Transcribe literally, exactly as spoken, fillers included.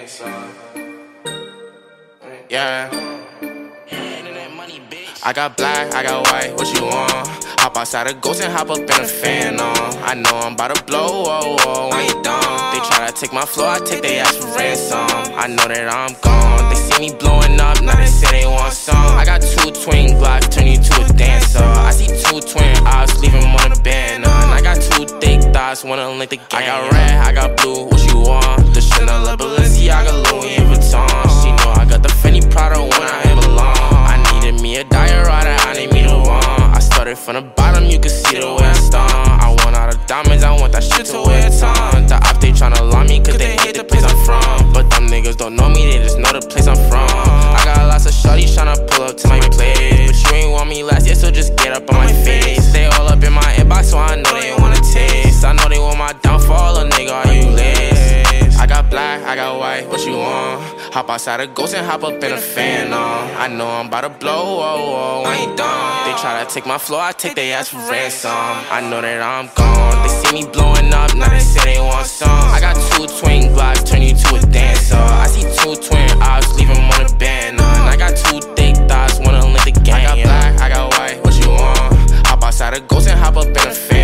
Yeah. I got black, I got white, what you want? Hop outside a ghost and hop up in a fan on. I know I'm about to blow, whoa, whoa, when you done. They try to take my flow, I take their ass for ransom. I know that I'm gone, they see me blowing up, now they say they want some. I got two twin Glocks, turn you to a dancer. I see two twin eyes, leave them on a banner. And I got two thick thighs, wanna link the gang. I got red, I got blue, what you want? The Chanel, Balenciaga, Louis Vuitton. She know I got the Fendi Prada when I ain't belong. I needed me a diorata, I need me the one. I started from the bottom, you can see the way I stung. I want all the diamonds, I want that shit to wear a ton. The op, they tryna lie me cause they hate the place I'm from. But them niggas don't know me, they just know the place I'm from. I got lots of shorties tryna pull up to my place, but you ain't want me last year, so just get up on my face. They all up in my inbox, so I know they wanna taste. I know they want my downfall, a nigga, are you lace? I got black, I got white, what you want? Hop outside a ghost and hop up in a fan on. I know I'm about to blow, whoa, whoa, when you done. They try to take my flow, I take their ass for ransom. I know that I'm gone, they see me blowing up, now they say they want some. I got two twin Glocks, turn you to a dancer. I see two twin eyes, leave them on a banner. And I got two thick thighs, wanna link the gang. I got black, I got white, what you want? Hop outside a ghost and hop up in a fan.